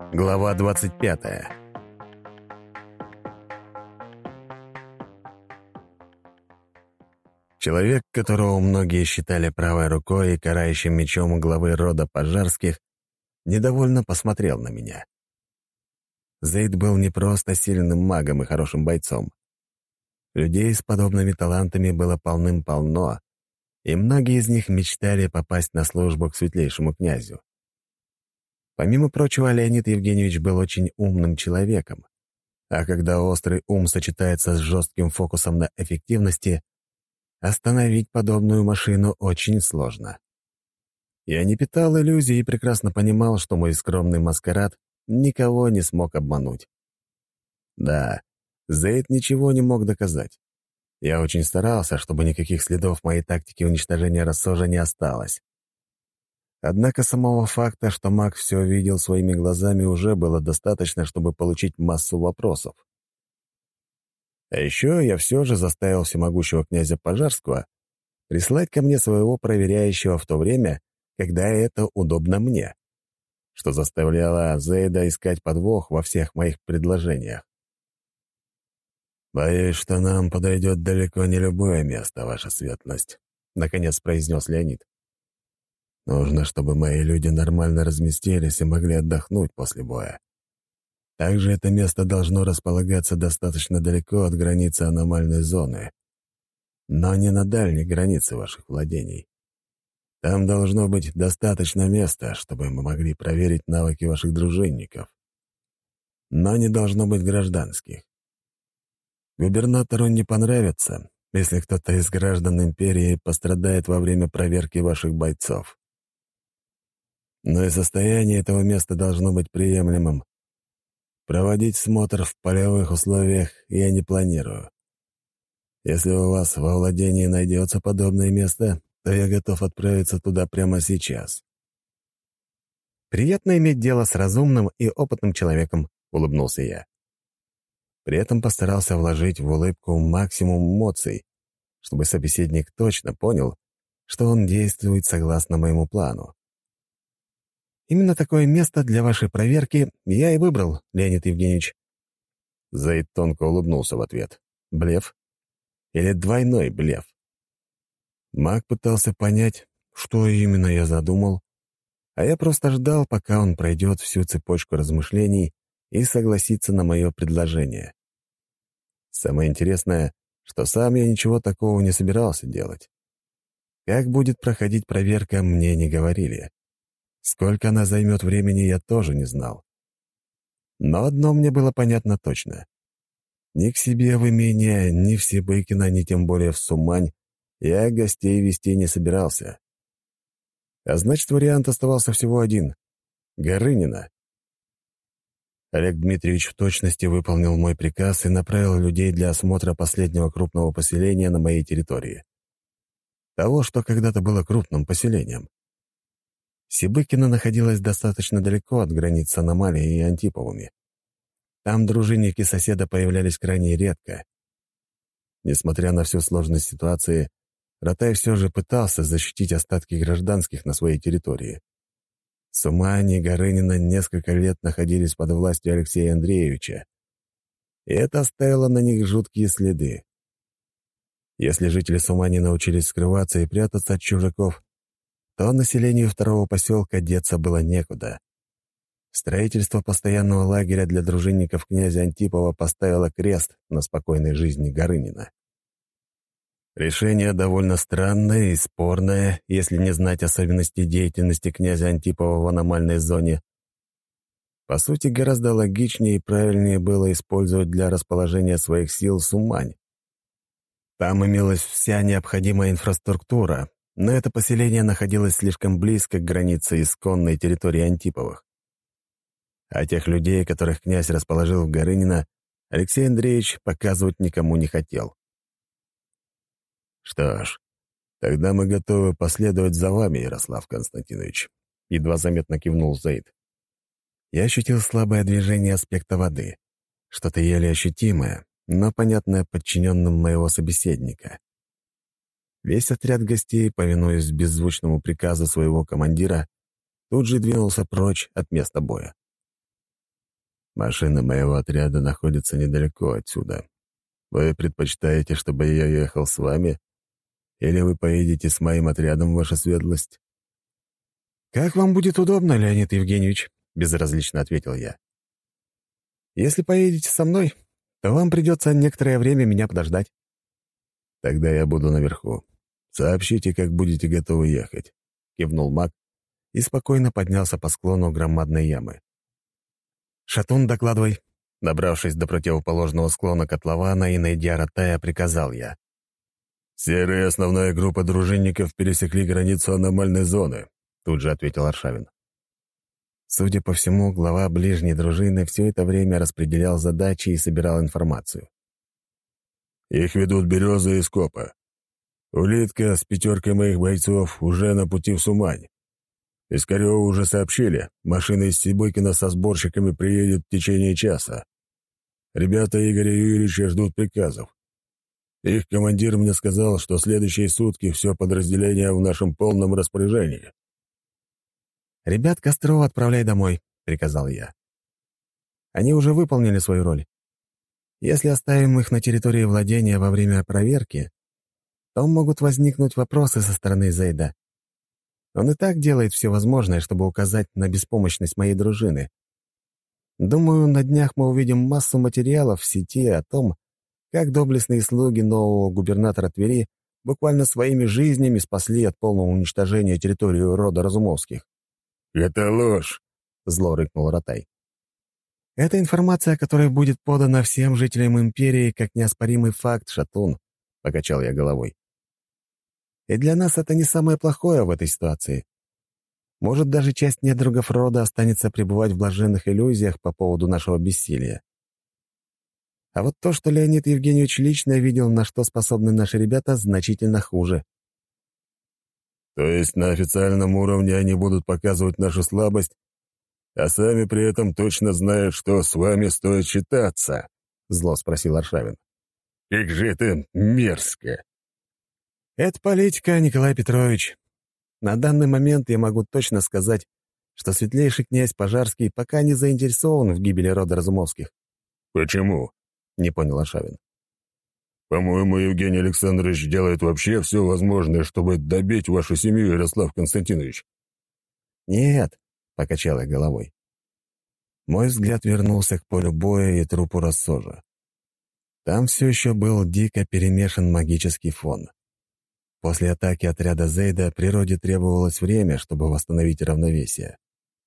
Глава 25. Человек, которого многие считали правой рукой и карающим мечом главы рода Пожарских, недовольно посмотрел на меня. Зейд был не просто сильным магом и хорошим бойцом. Людей с подобными талантами было полным-полно, и многие из них мечтали попасть на службу к светлейшему князю. Помимо прочего, Леонид Евгеньевич был очень умным человеком, а когда острый ум сочетается с жестким фокусом на эффективности, остановить подобную машину очень сложно. Я не питал иллюзий и прекрасно понимал, что мой скромный маскарад никого не смог обмануть. Да, Зейд ничего не мог доказать. Я очень старался, чтобы никаких следов моей тактики уничтожения рассожа не осталось. Однако самого факта, что маг все видел своими глазами, уже было достаточно, чтобы получить массу вопросов. А еще я все же заставил всемогущего князя Пожарского прислать ко мне своего проверяющего в то время, когда это удобно мне, что заставляло Зейда искать подвох во всех моих предложениях. «Боюсь, что нам подойдет далеко не любое место, ваша светлость», — наконец произнес Леонид. «Нужно, чтобы мои люди нормально разместились и могли отдохнуть после боя. Также это место должно располагаться достаточно далеко от границы аномальной зоны, но не на дальней границе ваших владений. Там должно быть достаточно места, чтобы мы могли проверить навыки ваших дружинников. Но не должно быть гражданских. Губернатору не понравится, если кто-то из граждан империи пострадает во время проверки ваших бойцов. Но и состояние этого места должно быть приемлемым. Проводить смотр в полевых условиях я не планирую. Если у вас во владении найдется подобное место, то я готов отправиться туда прямо сейчас». «Приятно иметь дело с разумным и опытным человеком», — улыбнулся я. При этом постарался вложить в улыбку максимум эмоций, чтобы собеседник точно понял, что он действует согласно моему плану. «Именно такое место для вашей проверки я и выбрал, Леонид Евгеньевич». Зейд тонко улыбнулся в ответ. Блеф? Или двойной блеф? Маг пытался понять, что именно я задумал, а я просто ждал, пока он пройдет всю цепочку размышлений и согласится на мое предложение. Самое интересное, что сам я ничего такого не собирался делать. Как будет проходить проверка, мне не говорили. Сколько она займет времени, я тоже не знал. Но одно мне было понятно точно. Ни к себе в имение, ни в Сибыкино, ни тем более в Сумань я гостей вести не собирался. А значит, вариант оставался всего один — Горынина. Олег Дмитриевич в точности выполнил мой приказ и направил людей для осмотра последнего крупного поселения на моей территории. Того, что когда-то было крупным поселением. Сибыкино находилось достаточно далеко от границ с аномалией и Антиповыми. Там дружинники соседа появлялись крайне редко. Несмотря на всю сложность ситуации, Ратай все же пытался защитить остатки гражданских на своей территории. Сумань и Горынина несколько лет находились под властью Алексея Андреевича, и это оставило на них жуткие следы. Если жители Сумани научились скрываться и прятаться от чужаков, то населению второго поселка деться было некуда. Строительство постоянного лагеря для дружинников князя Антипова поставило крест на спокойной жизни Горынина. Решение довольно странное и спорное, если не знать особенностей деятельности князя Антипова в аномальной зоне. По сути, гораздо логичнее и правильнее было использовать для расположения своих сил Сумань. Там имелась вся необходимая инфраструктура, но это поселение находилось слишком близко к границе исконной территории Антиповых. А тех людей, которых князь расположил в Горынино, Алексей Андреевич показывать никому не хотел. «Что ж, тогда мы готовы последовать за вами, Ярослав Константинович», — едва заметно кивнул Зейд. Я ощутил слабое движение аспекта воды, что-то еле ощутимое, но понятное подчиненным моего собеседника. Весь отряд гостей, повинуясь беззвучному приказу своего командира, тут же двинулся прочь от места боя. Машина моего отряда находится недалеко отсюда. Вы предпочитаете, чтобы я ехал с вами? Или вы поедете с моим отрядом, ваша светлость?» «Как вам будет удобно, Леонид Евгеньевич», — безразлично ответил я. «Если поедете со мной, то вам придется некоторое время меня подождать». «Тогда я буду наверху. Сообщите, как будете готовы ехать», — кивнул маг и спокойно поднялся по склону громадной ямы. «Шатун, докладывай». Добравшись до противоположного склона котлована и найдя Ратая, приказал я. «Серая и основная группа дружинников пересекли границу аномальной зоны», — тут же ответил Аршавин. Судя по всему, глава ближней дружины все это время распределял задачи и собирал информацию. «Их ведут Береза и Скопа. Улитка с 5 моих бойцов уже на пути в Сумань. Из Корева уже сообщили, машина из Сибыкина со сборщиками приедет в течение часа. Ребята Игоря Юрьевича ждут приказов. Их командир мне сказал, что следующие сутки все подразделение в нашем полном распоряжении». «Ребят Кострова отправляй домой», — приказал я. «Они уже выполнили свою роль. Если оставим их на территории владения во время проверки, то могут возникнуть вопросы со стороны Зейда. Он и так делает все возможное, чтобы указать на беспомощность моей дружины. Думаю, на днях мы увидим массу материалов в сети о том, как доблестные слуги нового губернатора Твери буквально своими жизнями спасли от полного уничтожения территорию рода Разумовских». «Это ложь!» — зло рыкнул Ратай. «Это информация, которая будет подана всем жителям империи как неоспоримый факт, Шатун», — покачал я головой. «И для нас это не самое плохое в этой ситуации. Может, даже часть недругов рода останется пребывать в блаженных иллюзиях по поводу нашего бессилия. А вот то, что Леонид Евгеньевич лично видел, на что способны наши ребята, значительно хуже». «То есть на официальном уровне они будут показывать нашу слабость, а сами при этом точно знают, что с вами стоит считаться?» — зло спросил Аршавин. «Как же это мерзко!» «Это политика, Николай Петрович. На данный момент я могу точно сказать, что светлейший князь Пожарский пока не заинтересован в гибели рода Разумовских». «Почему?» — не понял Аршавин. «По-моему, Евгений Александрович делает вообще все возможное, чтобы добить вашу семью, Ярослав Константинович». «Нет», — покачал я головой. Мой взгляд вернулся к полю боя и трупу Рассожа. Там все еще был дико перемешан магический фон. После атаки отряда Зейда природе требовалось время, чтобы восстановить равновесие.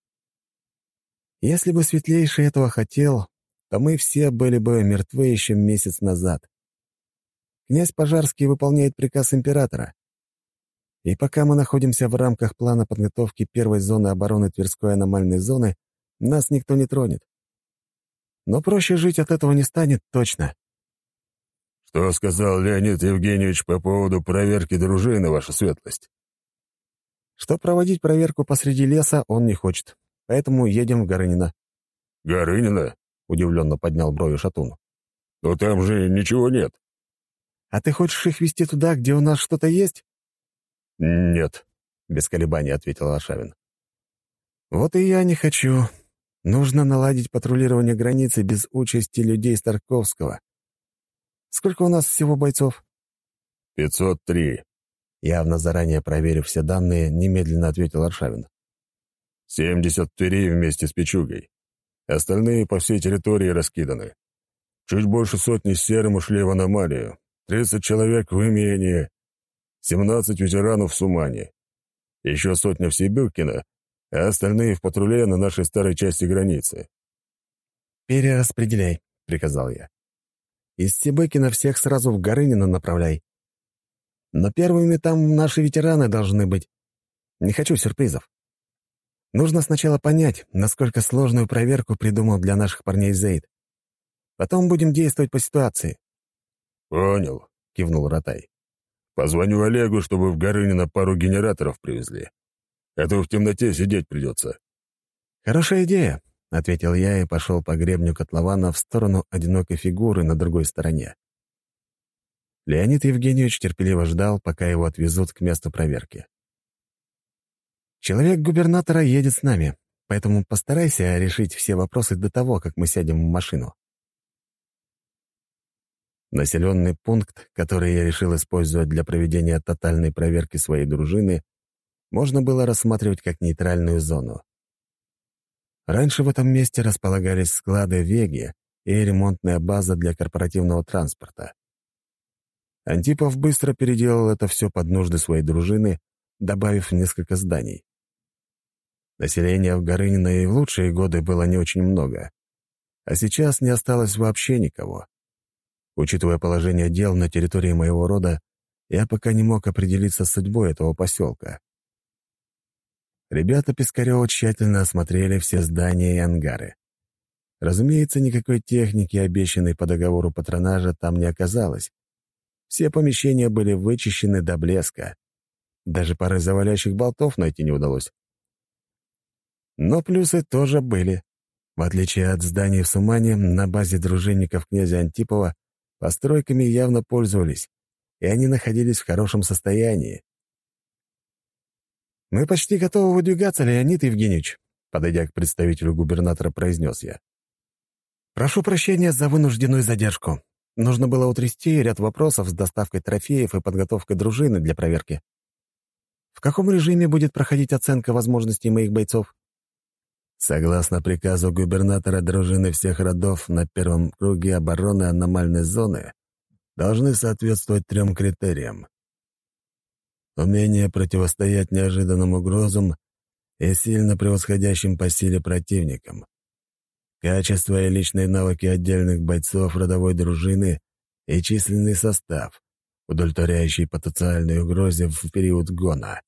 Если бы Светлейший этого хотел, то мы все были бы мертвы еще месяц назад. Князь Пожарский выполняет приказ императора. И пока мы находимся в рамках плана подготовки первой зоны обороны Тверской аномальной зоны, нас никто не тронет. Но проще жить от этого не станет точно. «Что сказал Леонид Евгеньевич по поводу проверки дружины, ваша светлость?» Что проводить проверку посреди леса он не хочет, поэтому едем в Горынино». «Горынино?» — удивленно поднял брови Шатун. «Но там же ничего нет». «А ты хочешь их везти туда, где у нас что-то есть?» «Нет», — без колебаний ответил Аршавин. «Вот и я не хочу. Нужно наладить патрулирование границы без участи людей Старковского. Сколько у нас всего бойцов?» 503. Явно заранее проверив все данные, немедленно ответил Аршавин. 70 в Твери вместе с Пичугой. Остальные по всей территории раскиданы. Чуть больше сотни с Серым ушли в аномалию. 30 человек в имении. 17 ветеранов в Сумане. Еще сотня в Сибиркино, а остальные в патруле на нашей старой части границы. «Перераспределяй», — приказал я. «Из Сибыкина всех сразу в Горынино направляй. Но первыми там наши ветераны должны быть. Не хочу сюрпризов. Нужно сначала понять, насколько сложную проверку придумал для наших парней Зейд. Потом будем действовать по ситуации». «Понял», — кивнул Ратай. «Позвоню Олегу, чтобы в Горынино пару генераторов привезли. А то в темноте сидеть придется». «Хорошая идея», — ответил я и пошел по гребню котлована в сторону одинокой фигуры на другой стороне. Леонид Евгеньевич терпеливо ждал, пока его отвезут к месту проверки. «Человек губернатора едет с нами. поэтому постарайся решить все вопросы до того, как мы сядем в машину». Населенный пункт, который я решил использовать для проведения тотальной проверки своей дружины, можно было рассматривать как нейтральную зону. Раньше в этом месте располагались склады «Веги» и ремонтная база для корпоративного транспорта. Антипов быстро переделал это все под нужды своей дружины, добавив несколько зданий. Населения в Горынино и в лучшие годы было не очень много, а сейчас не осталось вообще никого. Учитывая положение дел на территории моего рода, я пока не мог определиться с судьбой этого поселка. Ребята Пискарева тщательно осмотрели все здания и ангары. Разумеется, никакой техники, обещанной по договору патронажа, там не оказалось. Все помещения были вычищены до блеска. Даже пары завалящих болтов найти не удалось. Но плюсы тоже были. В отличие от зданий в Сумане, на базе дружинников князя Антипова постройками явно пользовались, и они находились в хорошем состоянии. «Мы почти готовы выдвигаться, Леонид Евгеньевич», подойдя к представителю губернатора, произнес я. «Прошу прощения за вынужденную задержку. Нужно было утрясти ряд вопросов с доставкой трофеев и подготовкой дружины для проверки. В каком режиме будет проходить оценка возможностей моих бойцов?» Согласно приказу губернатора, дружины всех родов на первом круге обороны аномальной зоны должны соответствовать 3 критериям: умение противостоять неожиданным угрозам и сильно превосходящим по силе противникам, качество и личные навыки отдельных бойцов родовой дружины и численный состав, удовлетворяющий потенциальной угрозе в период гона.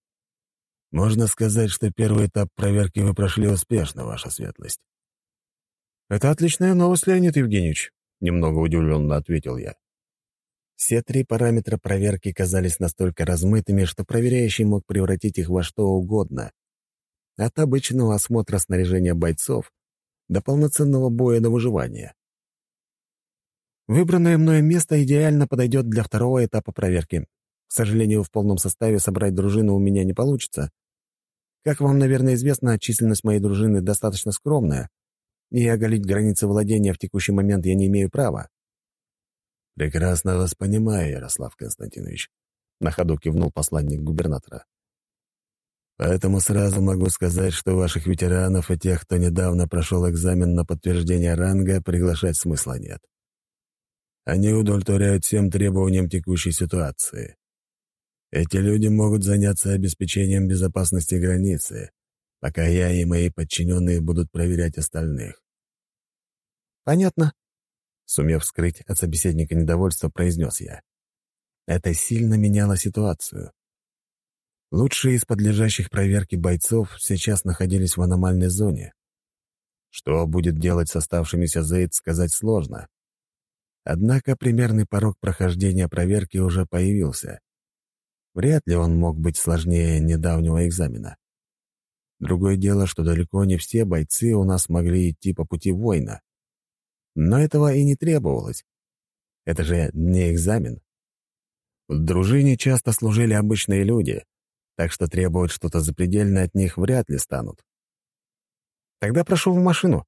Можно сказать, что первый этап проверки вы прошли успешно, ваша светлость. «Это отличная новость, Леонид Евгеньевич», — немного удивленно ответил я. Все 3 параметра проверки казались настолько размытыми, что проверяющий мог превратить их во что угодно. От обычного осмотра снаряжения бойцов до полноценного боя на выживание. Выбранное мною место идеально подойдет для второго этапа проверки. К сожалению, в полном составе собрать дружину у меня не получится. Как вам, наверное, известно, численность моей дружины достаточно скромная, и оголить границы владения в текущий момент я не имею права. «Прекрасно вас понимаю, Ярослав Константинович», — на ходу кивнул посланник губернатора. «Поэтому сразу могу сказать, что ваших ветеранов и тех, кто недавно прошел экзамен на подтверждение ранга, приглашать смысла нет. Они удовлетворяют всем требованиям текущей ситуации. Эти люди могут заняться обеспечением безопасности границы, пока я и мои подчиненные будут проверять остальных». «Понятно», — сумев скрыть от собеседника недовольство, произнес я. Это сильно меняло ситуацию. Лучшие из подлежащих проверке бойцов сейчас находились в аномальной зоне. Что будет делать с оставшимися Зейд, сказать сложно. Однако примерный порог прохождения проверки уже появился. Вряд ли он мог быть сложнее недавнего экзамена. Другое дело, что далеко не все бойцы у нас могли идти по пути воина. Но этого и не требовалось. Это же не экзамен. В дружине часто служили обычные люди, так что требовать что-то запредельное от них вряд ли станут. «Тогда прошу в машину».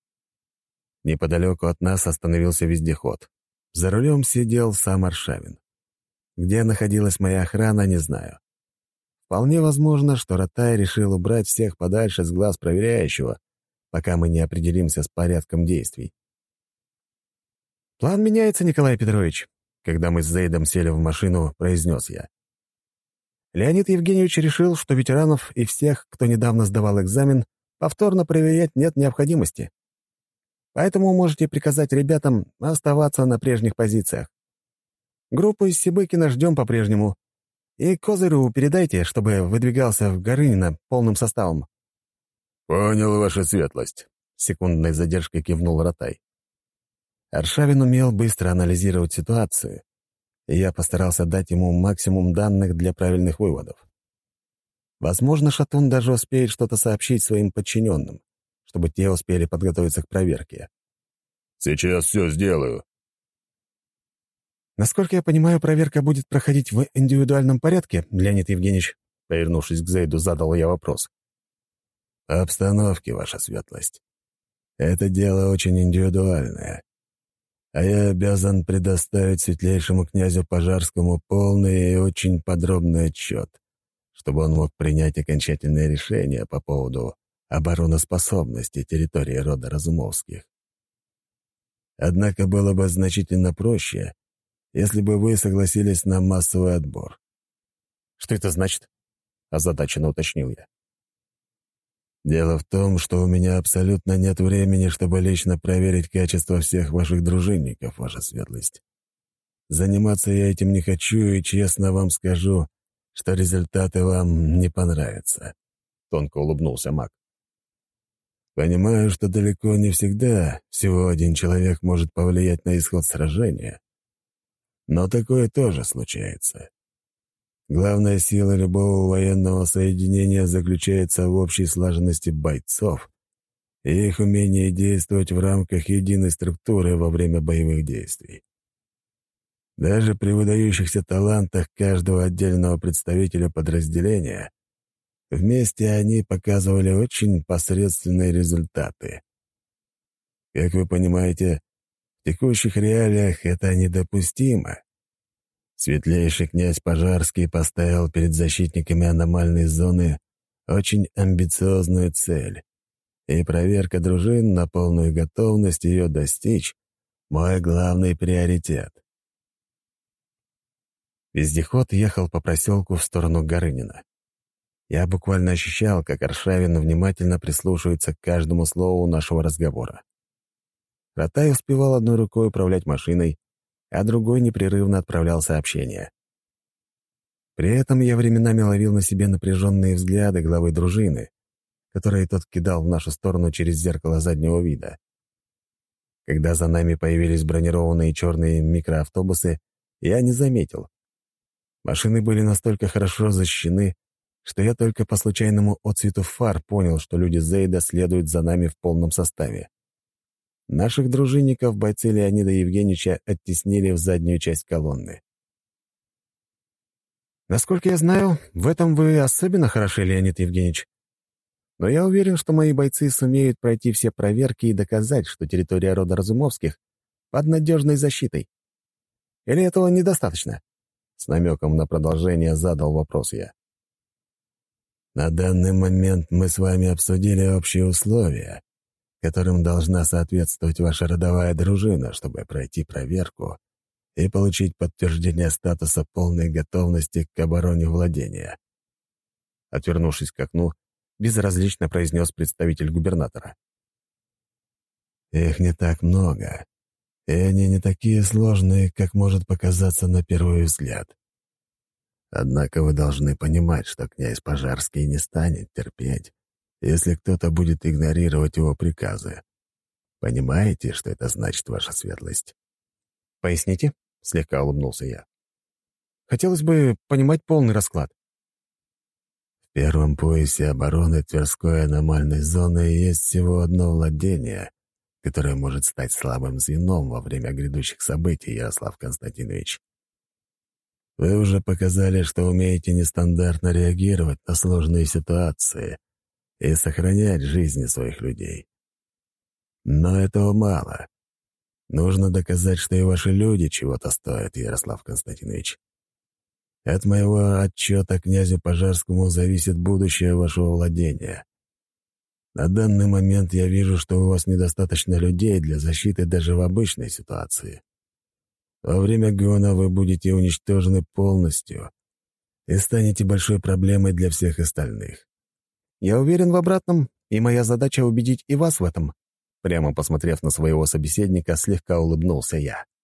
Неподалеку от нас остановился вездеход. За рулем сидел сам Аршавин. Где находилась моя охрана, не знаю. Вполне возможно, что Ротай решил убрать всех подальше с глаз проверяющего, пока мы не определимся с порядком действий. «План меняется, Николай Петрович», — когда мы с Зейдом сели в машину, произнес я. Леонид Евгеньевич решил, что ветеранов и всех, кто недавно сдавал экзамен, повторно проверять нет необходимости. Поэтому можете приказать ребятам оставаться на прежних позициях. Группу из Сибыкина ждем по-прежнему. И Козырю передайте, чтобы выдвигался в Горынино полным составом». «Понял, ваша светлость», — с секундной задержкой кивнул Ротай. Аршавин умел быстро анализировать ситуацию, и я постарался дать ему максимум данных для правильных выводов. Возможно, Шатун даже успеет что-то сообщить своим подчиненным, чтобы те успели подготовиться к проверке. «Сейчас все сделаю». «Насколько я понимаю, проверка будет проходить в индивидуальном порядке, Леонид Евгеньевич?» Повернувшись к Зейду, задал я вопрос. Обстановки, ваша светлость. Это дело очень индивидуальное. А я обязан предоставить светлейшему князю Пожарскому полный и очень подробный отчет, чтобы он мог принять окончательное решение по поводу обороноспособности территории рода Разумовских. Однако было бы значительно проще, если бы вы согласились на массовый отбор. «Что это значит?» — озадаченно уточнил я. Дело в том, что у меня абсолютно нет времени, чтобы лично проверить качество всех ваших дружинников, ваша светлость. Заниматься я этим не хочу, и честно вам скажу, что результаты вам не понравятся», — тонко улыбнулся маг. «Понимаю, что далеко не всегда всего один человек может повлиять на исход сражения, но такое тоже случается. Главная сила любого военного соединения заключается в общей слаженности бойцов и их умении действовать в рамках единой структуры во время боевых действий. Даже при выдающихся талантах каждого отдельного представителя подразделения вместе они показывали очень посредственные результаты. Как вы понимаете, в текущих реалиях это недопустимо. Светлейший князь Пожарский поставил перед защитниками аномальной зоны очень амбициозную цель, и проверка дружин на полную готовность ее достичь — мой главный приоритет. Вездеход ехал по проселку в сторону Горынина. Я буквально ощущал, как Аршавин внимательно прислушивается к каждому слову нашего разговора. Ратай успевал одной рукой управлять машиной, а другой непрерывно отправлял сообщения. При этом я временами ловил на себе напряженные взгляды главы дружины, которые тот кидал в нашу сторону через зеркало заднего вида. Когда за нами появились бронированные черные микроавтобусы, я не заметил. Машины были настолько хорошо защищены, что я только по случайному отцвету фар понял, что люди Зейда следуют за нами в полном составе. Наших дружинников бойцы Леонида Евгеньевича оттеснили в заднюю часть колонны. «Насколько я знаю, в этом вы особенно хороши, Леонид Евгеньевич. Но я уверен, что мои бойцы сумеют пройти все проверки и доказать, что территория рода Разумовских под надежной защитой. Или этого недостаточно?» С намеком на продолжение задал вопрос я. На данный момент мы с вами обсудили общие условия, которым должна соответствовать ваша родовая дружина, чтобы пройти проверку и получить подтверждение статуса полной готовности к обороне владения. Отвернувшись к окну, безразлично произнес представитель губернатора. Их не так много, и они не такие сложные, как может показаться на первый взгляд. Однако вы должны понимать, что князь Пожарский не станет терпеть, если кто-то будет игнорировать его приказы. Понимаете, что это значит, ваша светлость? «Поясните?» — слегка улыбнулся я. «Хотелось бы понимать полный расклад». В первом поясе обороны Тверской аномальной зоны есть всего одно владение, которое может стать слабым звеном во время грядущих событий, Ярослав Константинович. Вы уже показали, что умеете нестандартно реагировать на сложные ситуации и сохранять жизни своих людей. Но этого мало. Нужно доказать, что и ваши люди чего-то стоят, Ярослав Константинович. От моего отчета князю Пожарскому зависит будущее вашего владения. На данный момент я вижу, что у вас недостаточно людей для защиты даже в обычной ситуации. Во время гона вы будете уничтожены полностью и станете большой проблемой для всех остальных. «Я уверен в обратном, и моя задача убедить и вас в этом». Прямо посмотрев на своего собеседника, слегка улыбнулся я.